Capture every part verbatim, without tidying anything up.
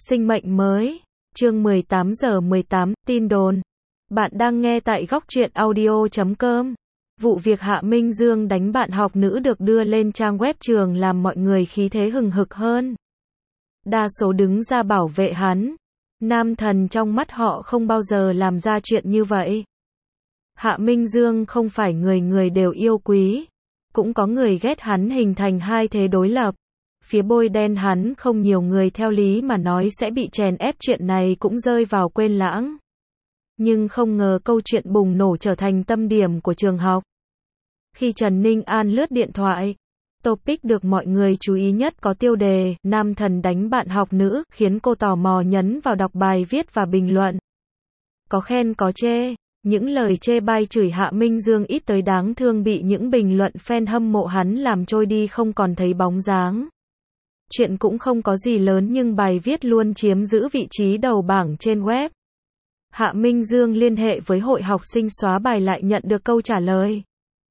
Sinh mệnh mới. Chương mười tám giờ mười tám, tin đồn. Bạn đang nghe tại góc truyện audio chấm com. Vụ việc Hạ Minh Dương đánh bạn học nữ được đưa lên trang web trường làm mọi người khí thế hừng hực hơn. Đa số đứng ra bảo vệ hắn. Nam thần trong mắt họ không bao giờ làm ra chuyện như vậy. Hạ Minh Dương không phải người người đều yêu quý. Cũng có người ghét hắn, hình thành hai thế đối lập. Phía bôi đen hắn không nhiều người theo lý mà nói sẽ bị chèn ép, chuyện này cũng rơi vào quên lãng. Nhưng không ngờ câu chuyện bùng nổ trở thành tâm điểm của trường học. Khi Trần Ninh An lướt điện thoại, topic được mọi người chú ý nhất có tiêu đề Nam thần đánh bạn học nữ, khiến cô tò mò nhấn vào đọc bài viết và bình luận. Có khen có chê. Những lời chê bai chửi Hạ Minh Dương ít tới đáng thương bị những bình luận fan hâm mộ hắn làm trôi đi không còn thấy bóng dáng. Chuyện cũng không có gì lớn nhưng bài viết luôn chiếm giữ vị trí đầu bảng trên web. Hạ Minh Dương liên hệ với hội học sinh xóa bài lại nhận được câu trả lời.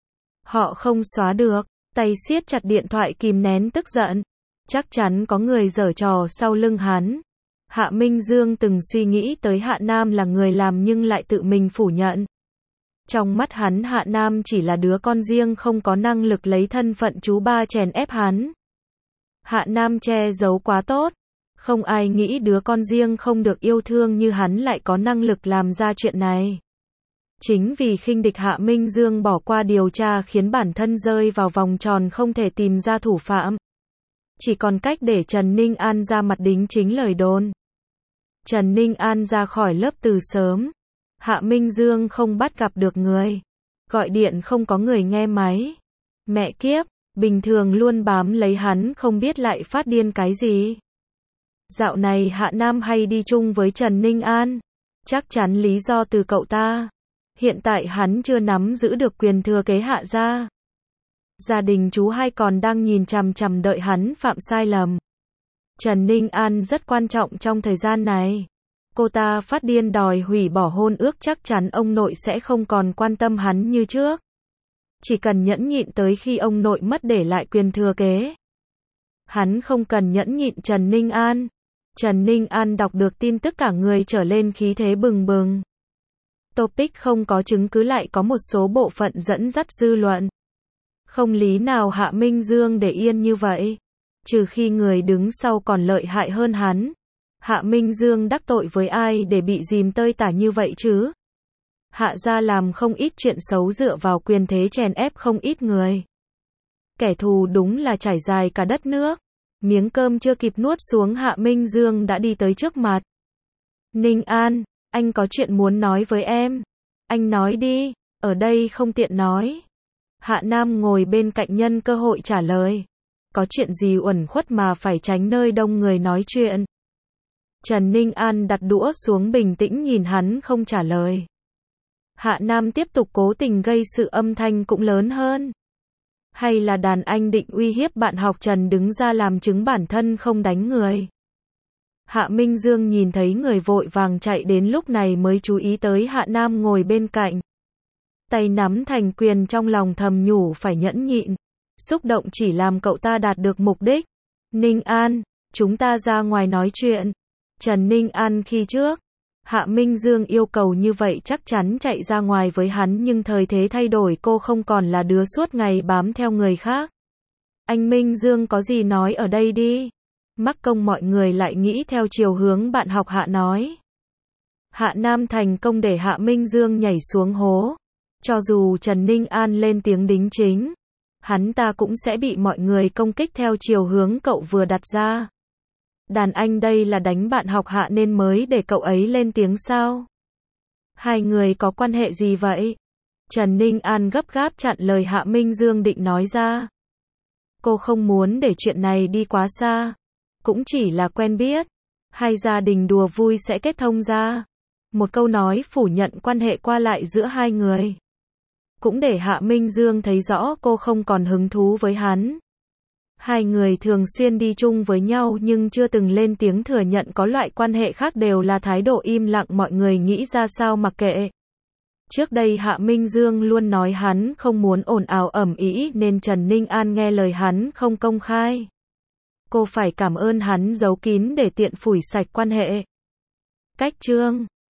Họ không xóa được, tay siết chặt điện thoại kìm nén tức giận. Chắc chắn có người giở trò sau lưng hắn. Hạ Minh Dương từng suy nghĩ tới Hạ Nam là người làm nhưng lại tự mình phủ nhận. Trong mắt hắn, Hạ Nam chỉ là đứa con riêng không có năng lực lấy thân phận chú ba chèn ép hắn. Hạ Nam che giấu quá tốt. Không ai nghĩ đứa con riêng không được yêu thương như hắn lại có năng lực làm ra chuyện này. Chính vì khinh địch, Hạ Minh Dương bỏ qua điều tra khiến bản thân rơi vào vòng tròn không thể tìm ra thủ phạm. Chỉ còn cách để Trần Ninh An ra mặt đính chính lời đồn. Trần Ninh An ra khỏi lớp từ sớm. Hạ Minh Dương không bắt gặp được người. Gọi điện không có người nghe máy. Mẹ kiếp, bình thường luôn bám lấy hắn không biết lại phát điên cái gì. Dạo này Hạ Nam hay đi chung với Trần Ninh An. Chắc chắn lý do từ cậu ta. Hiện tại hắn chưa nắm giữ được quyền thừa kế Hạ gia. Gia đình chú hai còn đang nhìn chằm chằm đợi hắn phạm sai lầm. Trần Ninh An rất quan trọng trong thời gian này. Cô ta phát điên đòi hủy bỏ hôn ước, chắc chắn ông nội sẽ không còn quan tâm hắn như trước. Chỉ cần nhẫn nhịn tới khi ông nội mất để lại quyền thừa kế. Hắn không cần nhẫn nhịn Trần Ninh An. Trần Ninh An đọc được tin tức cả người trở lên khí thế bừng bừng. Topic không có chứng cứ lại có một số bộ phận dẫn dắt dư luận. Không lý nào Hạ Minh Dương để yên như vậy. Trừ khi người đứng sau còn lợi hại hơn hắn. Hạ Minh Dương đắc tội với ai để bị dìm tơi tả như vậy chứ? Hạ gia làm không ít chuyện xấu dựa vào quyền thế chèn ép không ít người. Kẻ thù đúng là trải dài cả đất nước. Miếng cơm chưa kịp nuốt xuống, Hạ Minh Dương đã đi tới trước mặt. Ninh An, anh có chuyện muốn nói với em. Anh nói đi, ở đây không tiện nói. Hạ Nam ngồi bên cạnh nhân cơ hội trả lời. Có chuyện gì uẩn khuất mà phải tránh nơi đông người nói chuyện. Trần Ninh An đặt đũa xuống bình tĩnh nhìn hắn không trả lời. Hạ Nam tiếp tục cố tình gây sự, âm thanh cũng lớn hơn. Hay là đàn anh định uy hiếp bạn học? Trần đứng ra làm chứng bản thân không đánh người. Hạ Minh Dương nhìn thấy người vội vàng chạy đến lúc này mới chú ý tới Hạ Nam ngồi bên cạnh. Tay nắm thành quyền, trong lòng thầm nhủ phải nhẫn nhịn. Xúc động chỉ làm cậu ta đạt được mục đích. Ninh An, chúng ta ra ngoài nói chuyện. Trần Ninh An khi trước, Hạ Minh Dương yêu cầu như vậy chắc chắn chạy ra ngoài với hắn, nhưng thời thế thay đổi, cô không còn là đứa suốt ngày bám theo người khác. Anh Minh Dương có gì nói ở đây đi. Mắc công mọi người lại nghĩ theo chiều hướng bạn học. Hạ nói. Hạ Nam thành công để Hạ Minh Dương nhảy xuống hố. Cho dù Trần Ninh An lên tiếng đính chính, hắn ta cũng sẽ bị mọi người công kích theo chiều hướng cậu vừa đặt ra. Đàn anh đây là đánh bạn học Hạ nên mới để cậu ấy lên tiếng sao? Hai người có quan hệ gì vậy? Trần Ninh An gấp gáp chặn lời Hạ Minh Dương định nói ra. Cô không muốn để chuyện này đi quá xa. Cũng chỉ là quen biết. Hai gia đình đùa vui sẽ kết thông ra. Một câu nói phủ nhận quan hệ qua lại giữa hai người. Cũng để Hạ Minh Dương thấy rõ cô không còn hứng thú với hắn. Hai người thường xuyên đi chung với nhau nhưng chưa từng lên tiếng thừa nhận có loại quan hệ khác, đều là thái độ im lặng, mọi người nghĩ ra sao mặc kệ. Trước đây Hạ Minh Dương luôn nói hắn không muốn ồn ào ầm ĩ nên Trần Ninh An nghe lời hắn không công khai. cô phải cảm ơn hắn giấu kín để tiện phủi sạch quan hệ. Cách chương